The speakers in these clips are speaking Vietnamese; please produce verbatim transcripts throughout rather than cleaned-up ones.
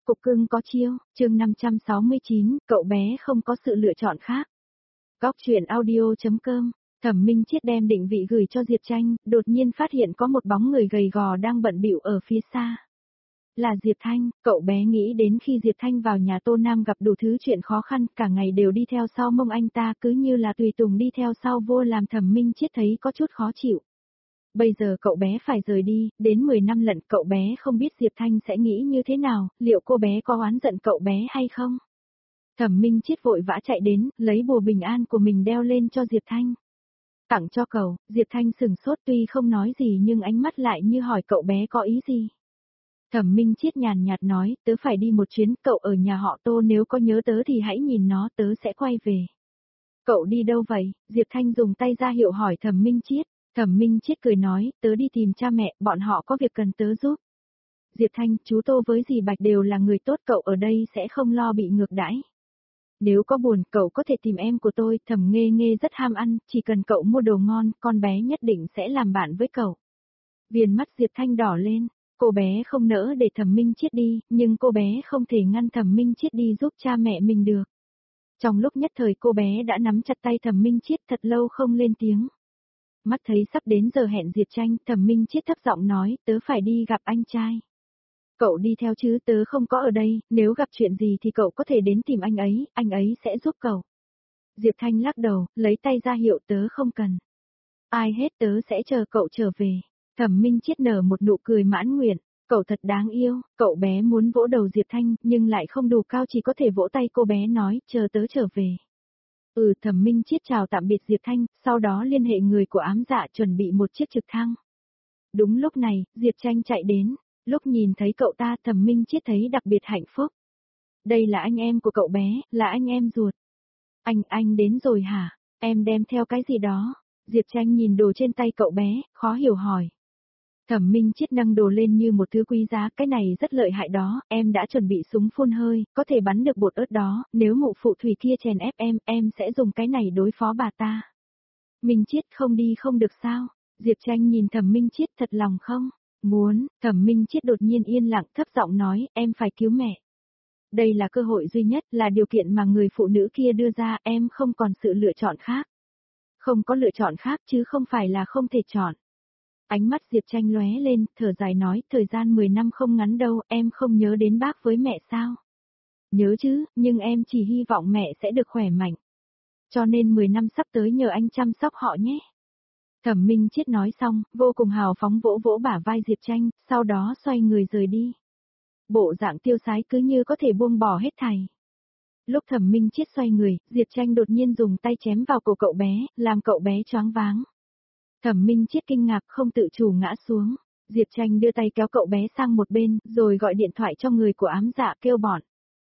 cục cưng có chiêu, chương năm trăm sáu mươi chín, cậu bé không có sự lựa chọn khác. Góc truyện audio.com, Thẩm Minh Chiết đem định vị gửi cho Diệp Tranh, đột nhiên phát hiện có một bóng người gầy gò đang bận bịu ở phía xa. Là Diệp Thanh, cậu bé nghĩ đến khi Diệp Thanh vào nhà Tô Nam gặp đủ thứ chuyện khó khăn, cả ngày đều đi theo sau mông anh ta, cứ như là tùy tùng đi theo sau vô, làm Thẩm Minh Chiết thấy có chút khó chịu. Bây giờ cậu bé phải rời đi, đến mười năm lận, cậu bé không biết Diệp Thanh sẽ nghĩ như thế nào, liệu cô bé có oán giận cậu bé hay không? Thẩm Minh Chiết vội vã chạy đến, lấy bùa bình an của mình đeo lên cho Diệp Thanh. Tặng cho cậu, Diệp Thanh sừng sốt, tuy không nói gì nhưng ánh mắt lại như hỏi cậu bé có ý gì. Thẩm Minh Chiết nhàn nhạt nói, tớ phải đi một chuyến, cậu ở nhà họ Tô, nếu có nhớ tớ thì hãy nhìn nó, tớ sẽ quay về. Cậu đi đâu vậy? Diệp Thanh dùng tay ra hiệu hỏi Thẩm Minh Chiết. Thẩm Minh Chiết cười nói, tớ đi tìm cha mẹ, bọn họ có việc cần tớ giúp. Diệp Thanh, chú Tô với dì Bạch đều là người tốt, cậu ở đây sẽ không lo bị ngược đãi. Nếu có buồn, cậu có thể tìm em của tôi, Thẩm Nghê Nghê rất ham ăn, chỉ cần cậu mua đồ ngon, con bé nhất định sẽ làm bạn với cậu. Viền mắt Diệp Thanh đỏ lên, cô bé không nỡ để Thẩm Minh Chiết đi, nhưng cô bé không thể ngăn Thẩm Minh Chiết đi giúp cha mẹ mình được. Trong lúc nhất thời cô bé đã nắm chặt tay Thẩm Minh Chiết, thật lâu không lên tiếng. Mắt thấy sắp đến giờ hẹn Diệp Tranh, Thẩm Minh Chiết thấp giọng nói, tớ phải đi gặp anh trai. Cậu đi theo chứ, tớ không có ở đây, nếu gặp chuyện gì thì cậu có thể đến tìm anh ấy, anh ấy sẽ giúp cậu. Diệp Thanh lắc đầu, lấy tay ra hiệu, tớ không cần. Ai hết, tớ sẽ chờ cậu trở về. Thẩm Minh Chiết nở một nụ cười mãn nguyện, cậu thật đáng yêu, cậu bé muốn vỗ đầu Diệp Thanh, nhưng lại không đủ cao, chỉ có thể vỗ tay cô bé nói, chờ tớ trở về. Ừ, Thẩm Minh Chiết chào tạm biệt Diệp Thanh, sau đó liên hệ người của ám dạ chuẩn bị một chiếc trực thăng. Đúng lúc này, Diệp Tranh chạy đến, lúc nhìn thấy cậu ta Thẩm Minh Chiết thấy đặc biệt hạnh phúc. Đây là anh em của cậu bé, là anh em ruột. Anh, anh đến rồi hả? Em đem theo cái gì đó? Diệp Tranh nhìn đồ trên tay cậu bé, khó hiểu hỏi. Thẩm Minh Chiết nâng đồ lên như một thứ quý giá, cái này rất lợi hại đó, em đã chuẩn bị súng phun hơi, có thể bắn được bột ớt đó, nếu mụ phụ thủy kia chèn ép em, em sẽ dùng cái này đối phó bà ta. Minh Chiết không đi không được sao? Diệp Tranh nhìn Thẩm Minh Chiết, thật lòng không? Muốn. Thẩm Minh Chiết đột nhiên yên lặng, thấp giọng nói, em phải cứu mẹ. Đây là cơ hội duy nhất, là điều kiện mà người phụ nữ kia đưa ra, em không còn sự lựa chọn khác. Không có lựa chọn khác chứ không phải là không thể chọn. Ánh mắt Diệp Tranh lóe lên, thở dài nói, thời gian mười năm không ngắn đâu, em không nhớ đến bác với mẹ sao? Nhớ chứ, nhưng em chỉ hy vọng mẹ sẽ được khỏe mạnh. Cho nên mười năm sắp tới nhờ anh chăm sóc họ nhé. Thẩm Minh Chiết nói xong, vô cùng hào phóng vỗ vỗ bả vai Diệp Tranh, sau đó xoay người rời đi. Bộ dạng tiêu sái cứ như có thể buông bỏ hết thảy. Lúc Thẩm Minh Chiết xoay người, Diệp Tranh đột nhiên dùng tay chém vào cổ cậu bé, làm cậu bé choáng váng. Thẩm Minh Chiết kinh ngạc không tự chủ ngã xuống. Diệp Tranh đưa tay kéo cậu bé sang một bên, rồi gọi điện thoại cho người của ám dạ kêu bọn.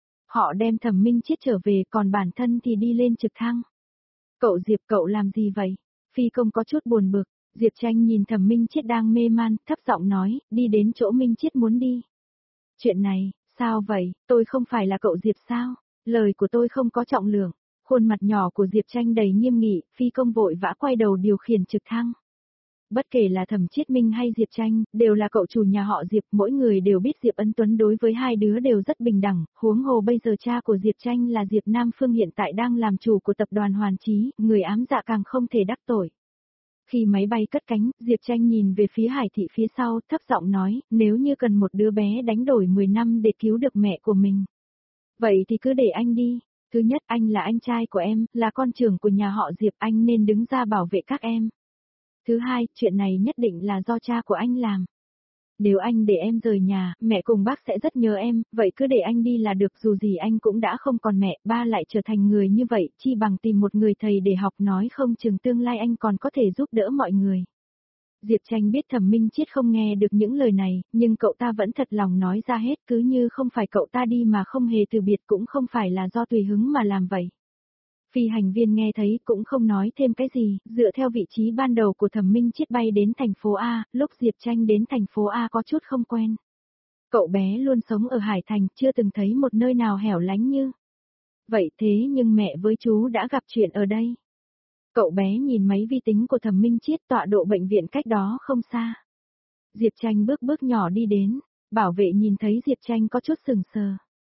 Họ đem Thẩm Minh Chiết trở về, còn bản thân thì đi lên trực thăng. Cậu Diệp, cậu làm gì vậy? Phi công có chút buồn bực. Diệp Tranh nhìn Thẩm Minh Chiết đang mê man, thấp giọng nói, đi đến chỗ Minh Chiết muốn đi. Chuyện này, sao vậy, tôi không phải là cậu Diệp sao? Lời của tôi không có trọng lượng. Khuôn mặt nhỏ của Diệp Tranh đầy nghiêm nghị, phi công vội vã quay đầu điều khiển trực thăng. Bất kể là Thẩm Chiết Minh hay Diệp Tranh, đều là cậu chủ nhà họ Diệp, mỗi người đều biết Diệp Ân Tuấn đối với hai đứa đều rất bình đẳng, huống hồ bây giờ cha của Diệp Tranh là Diệp Nam Phương hiện tại đang làm chủ của tập đoàn Hoàn Chí, người ám dạ càng không thể đắc tội. Khi máy bay cất cánh, Diệp Tranh nhìn về phía Hải thị phía sau, thấp giọng nói, nếu như cần một đứa bé đánh đổi mười năm để cứu được mẹ của mình. Vậy thì cứ để anh đi. Thứ nhất, anh là anh trai của em, là con trưởng của nhà họ Diệp, anh nên đứng ra bảo vệ các em. Thứ hai, chuyện này nhất định là do cha của anh làm. Nếu anh để em rời nhà, mẹ cùng bác sẽ rất nhớ em, vậy cứ để anh đi là được, dù gì anh cũng đã không còn mẹ, ba lại trở thành người như vậy, chi bằng tìm một người thầy để học, nói không chừng tương lai anh còn có thể giúp đỡ mọi người. Diệp Tranh biết Thẩm Minh Chiết không nghe được những lời này, nhưng cậu ta vẫn thật lòng nói ra hết, cứ như không phải cậu ta đi mà không hề từ biệt, cũng không phải là do tùy hứng mà làm vậy. Phi hành viên nghe thấy cũng không nói thêm cái gì, dựa theo vị trí ban đầu của Thẩm Minh Chiết bay đến thành phố A, lúc Diệp Tranh đến thành phố A có chút không quen. Cậu bé luôn sống ở Hải Thành, chưa từng thấy một nơi nào hẻo lánh như. Vậy thế nhưng mẹ với chú đã gặp chuyện ở đây. Cậu bé nhìn máy vi tính của Thẩm Minh Chiết, tọa độ bệnh viện cách đó không xa. Diệp Tranh bước bước nhỏ đi đến, bảo vệ nhìn thấy Diệp Tranh có chút sừng sờ.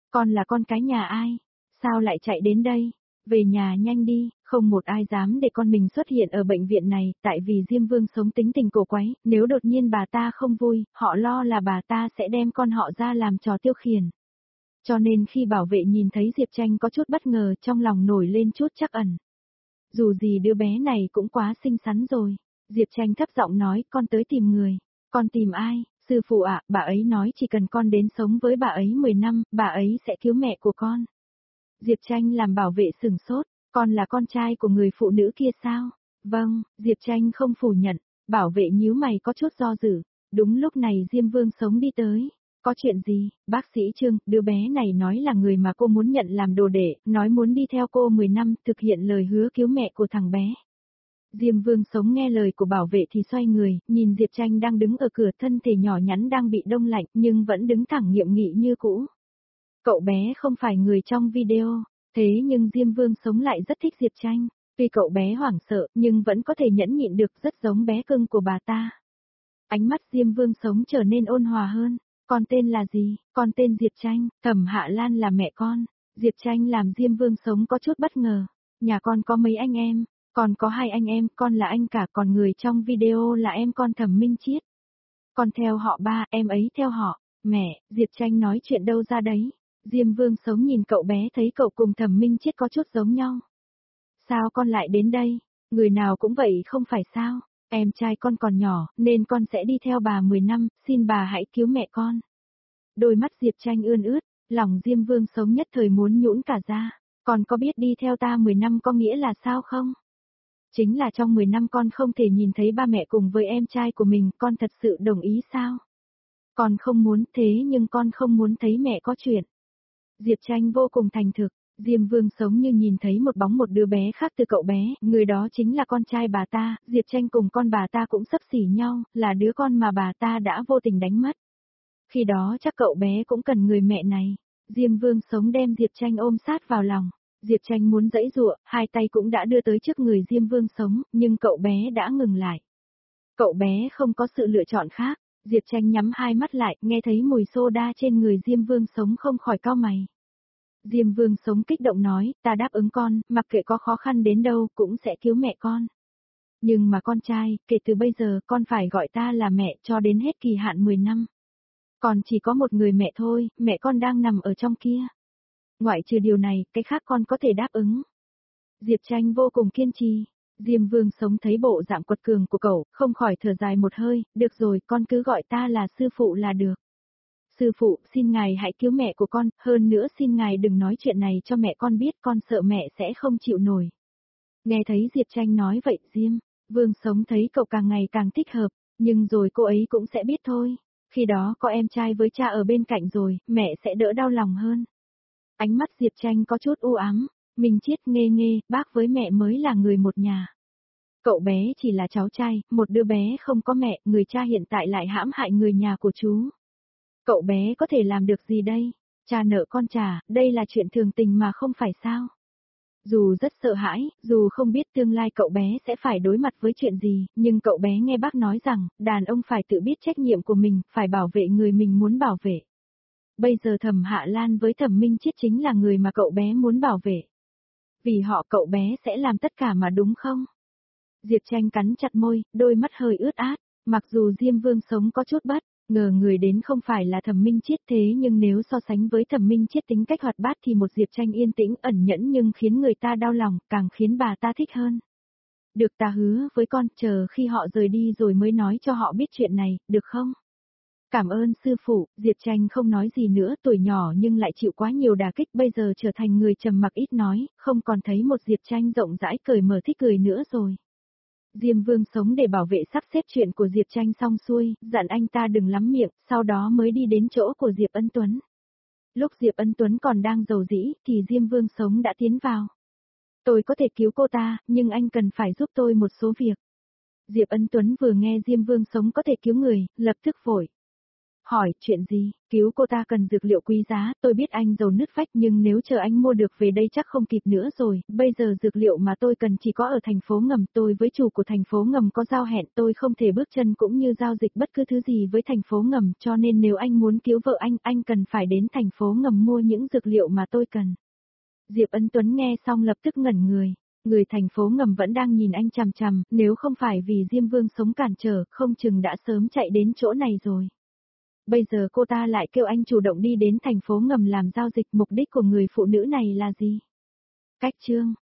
Con là con cái nhà ai? Sao lại chạy đến đây? Về nhà nhanh đi, không một ai dám để con mình xuất hiện ở bệnh viện này, tại vì Diêm Vương Sống tính tình cổ quái, nếu đột nhiên bà ta không vui, họ lo là bà ta sẽ đem con họ ra làm trò tiêu khiển. Cho nên khi bảo vệ nhìn thấy Diệp Tranh có chút bất ngờ, trong lòng nổi lên chút trắc ẩn. Dù gì đứa bé này cũng quá xinh xắn rồi. Diệp Tranh thấp giọng nói, con tới tìm người. Con tìm ai? Sư phụ ạ, bà ấy nói chỉ cần con đến sống với bà ấy mười năm, bà ấy sẽ cứu mẹ của con. Diệp Tranh làm bảo vệ sửng sốt, con là con trai của người phụ nữ kia sao? Vâng, Diệp Tranh không phủ nhận, bảo vệ nhíu mày có chút do dự. Đúng lúc này Diêm Vương Sống đi tới. Có chuyện gì, bác sĩ Trương, đứa bé này nói là người mà cô muốn nhận làm đồ đệ, nói muốn đi theo cô mười năm, thực hiện lời hứa cứu mẹ của thằng bé. Diêm Vương Sống nghe lời của bảo vệ thì xoay người, nhìn Diệp Tranh đang đứng ở cửa, thân thể nhỏ nhắn đang bị đông lạnh nhưng vẫn đứng thẳng nghiêm nghị như cũ. Cậu bé không phải người trong video, thế nhưng Diêm Vương Sống lại rất thích Diệp Tranh. Tuy cậu bé hoảng sợ nhưng vẫn có thể nhẫn nhịn được, rất giống bé cưng của bà ta. Ánh mắt Diêm Vương Sống trở nên ôn hòa hơn. Con tên là gì? Con tên Diệp Tranh, Thẩm Hạ Lan là mẹ con. Diệp Tranh làm Diêm Vương Sống có chút bất ngờ. Nhà con có mấy anh em? Con có hai anh em, con là anh cả, còn người trong video là em con Thẩm Minh Chiết. Con theo họ ba, em ấy theo họ. Mẹ, Diệp Tranh nói chuyện đâu ra đấy? Diêm Vương Sống nhìn cậu bé thấy cậu cùng Thẩm Minh Chiết có chút giống nhau. Sao con lại đến đây? Người nào cũng vậy không phải sao? Em trai con còn nhỏ, nên con sẽ đi theo bà mười năm, xin bà hãy cứu mẹ con. Đôi mắt Diệp Tranh ươn ướt, lòng Diêm Vương Sống nhất thời muốn nhũn cả ra. Con có biết đi theo ta mười năm có nghĩa là sao không? Chính là trong mười năm con không thể nhìn thấy ba mẹ cùng với em trai của mình, con thật sự đồng ý sao? Con không muốn thế nhưng con không muốn thấy mẹ có chuyện. Diệp Tranh vô cùng thành thực. Diêm Vương Sống như nhìn thấy một bóng một đứa bé khác từ cậu bé, người đó chính là con trai bà ta, Diệp Tranh cùng con bà ta cũng xấp xỉ nhau, là đứa con mà bà ta đã vô tình đánh mất. Khi đó chắc cậu bé cũng cần người mẹ này. Diêm Vương Sống đem Diệp Tranh ôm sát vào lòng. Diệp Tranh muốn giãy giụa, hai tay cũng đã đưa tới trước người Diêm Vương Sống, nhưng cậu bé đã ngừng lại. Cậu bé không có sự lựa chọn khác. Diệp Tranh nhắm hai mắt lại, nghe thấy mùi soda trên người Diêm Vương Sống không khỏi cau mày. Diêm Vương Sống kích động nói, ta đáp ứng con, mặc kệ có khó khăn đến đâu cũng sẽ cứu mẹ con. Nhưng mà con trai, kể từ bây giờ con phải gọi ta là mẹ cho đến hết kỳ hạn mười năm. Còn chỉ có một người mẹ thôi, mẹ con đang nằm ở trong kia. Ngoại trừ điều này, cái khác con có thể đáp ứng. Diệp Tranh vô cùng kiên trì. Diêm Vương Sống thấy bộ dạng quật cường của cậu, không khỏi thở dài một hơi, được rồi, con cứ gọi ta là sư phụ là được. Sư phụ, xin ngài hãy cứu mẹ của con, hơn nữa xin ngài đừng nói chuyện này cho mẹ con biết, con sợ mẹ sẽ không chịu nổi. Nghe thấy Diệp Tranh nói vậy, Diêm Vương Sống thấy cậu càng ngày càng thích hợp, nhưng rồi cô ấy cũng sẽ biết thôi. Khi đó có em trai với cha ở bên cạnh rồi, mẹ sẽ đỡ đau lòng hơn. Ánh mắt Diệp Tranh có chút u ám, Minh Chiết nghê nghê, bác với mẹ mới là người một nhà. Cậu bé chỉ là cháu trai, một đứa bé không có mẹ, người cha hiện tại lại hãm hại người nhà của chú. Cậu bé có thể làm được gì đây? Cha nợ con trả, đây là chuyện thường tình mà không phải sao? Dù rất sợ hãi, dù không biết tương lai cậu bé sẽ phải đối mặt với chuyện gì, nhưng cậu bé nghe bác nói rằng, đàn ông phải tự biết trách nhiệm của mình, phải bảo vệ người mình muốn bảo vệ. Bây giờ Thẩm Hạ Lan với Thẩm Minh Chiết chính là người mà cậu bé muốn bảo vệ. Vì họ cậu bé sẽ làm tất cả mà đúng không? Diệp Tranh cắn chặt môi, đôi mắt hơi ướt át, mặc dù Diêm Vương Sống có chút bất ngờ người đến không phải là Thẩm Minh Chiết, thế nhưng nếu so sánh với Thẩm Minh Chiết tính cách hoạt bát thì một Diệp Tranh yên tĩnh ẩn nhẫn nhưng khiến người ta đau lòng, càng khiến bà ta thích hơn. Được, ta hứa với con, chờ khi họ rời đi rồi mới nói cho họ biết chuyện này, được không? Cảm ơn sư phụ. Diệp Tranh không nói gì nữa, tuổi nhỏ nhưng lại chịu quá nhiều đả kích, bây giờ trở thành người trầm mặc ít nói, không còn thấy một Diệp Tranh rộng rãi cởi mở thích cười nữa rồi. Diêm Vương Sống để bảo vệ sắp xếp chuyện của Diệp Tranh xong xuôi, dặn anh ta đừng lắm miệng, sau đó mới đi đến chỗ của Diệp Ân Tuấn. Lúc Diệp Ân Tuấn còn đang rầu rĩ, thì Diêm Vương Sống đã tiến vào. Tôi có thể cứu cô ta, nhưng anh cần phải giúp tôi một số việc. Diệp Ân Tuấn vừa nghe Diêm Vương Sống có thể cứu người, lập tức vội hỏi, chuyện gì, cứu cô ta cần dược liệu quý giá, tôi biết anh giàu nứt vách nhưng nếu chờ anh mua được về đây chắc không kịp nữa rồi, bây giờ dược liệu mà tôi cần chỉ có ở thành phố ngầm, tôi với chủ của thành phố ngầm có giao hẹn, tôi không thể bước chân cũng như giao dịch bất cứ thứ gì với thành phố ngầm, cho nên nếu anh muốn cứu vợ anh, anh cần phải đến thành phố ngầm mua những dược liệu mà tôi cần. Diệp Ân Tuấn nghe xong lập tức ngẩn người. Người thành phố ngầm vẫn đang nhìn anh chằm chằm, nếu không phải vì Diêm Vương sống cản trở, không chừng đã sớm chạy đến chỗ này rồi. Bây giờ cô ta lại kêu anh chủ động đi đến thành phố ngầm làm giao dịch, mục đích của người phụ nữ này là gì? Cách chương